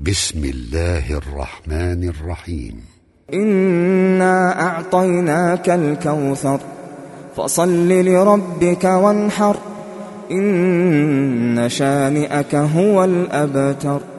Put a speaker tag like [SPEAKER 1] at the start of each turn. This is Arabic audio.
[SPEAKER 1] بسم الله الرحمن الرحيم.
[SPEAKER 2] إنا أعطيناك الكوثر فصل لربك وانحر إن شانئك هو الأبتر.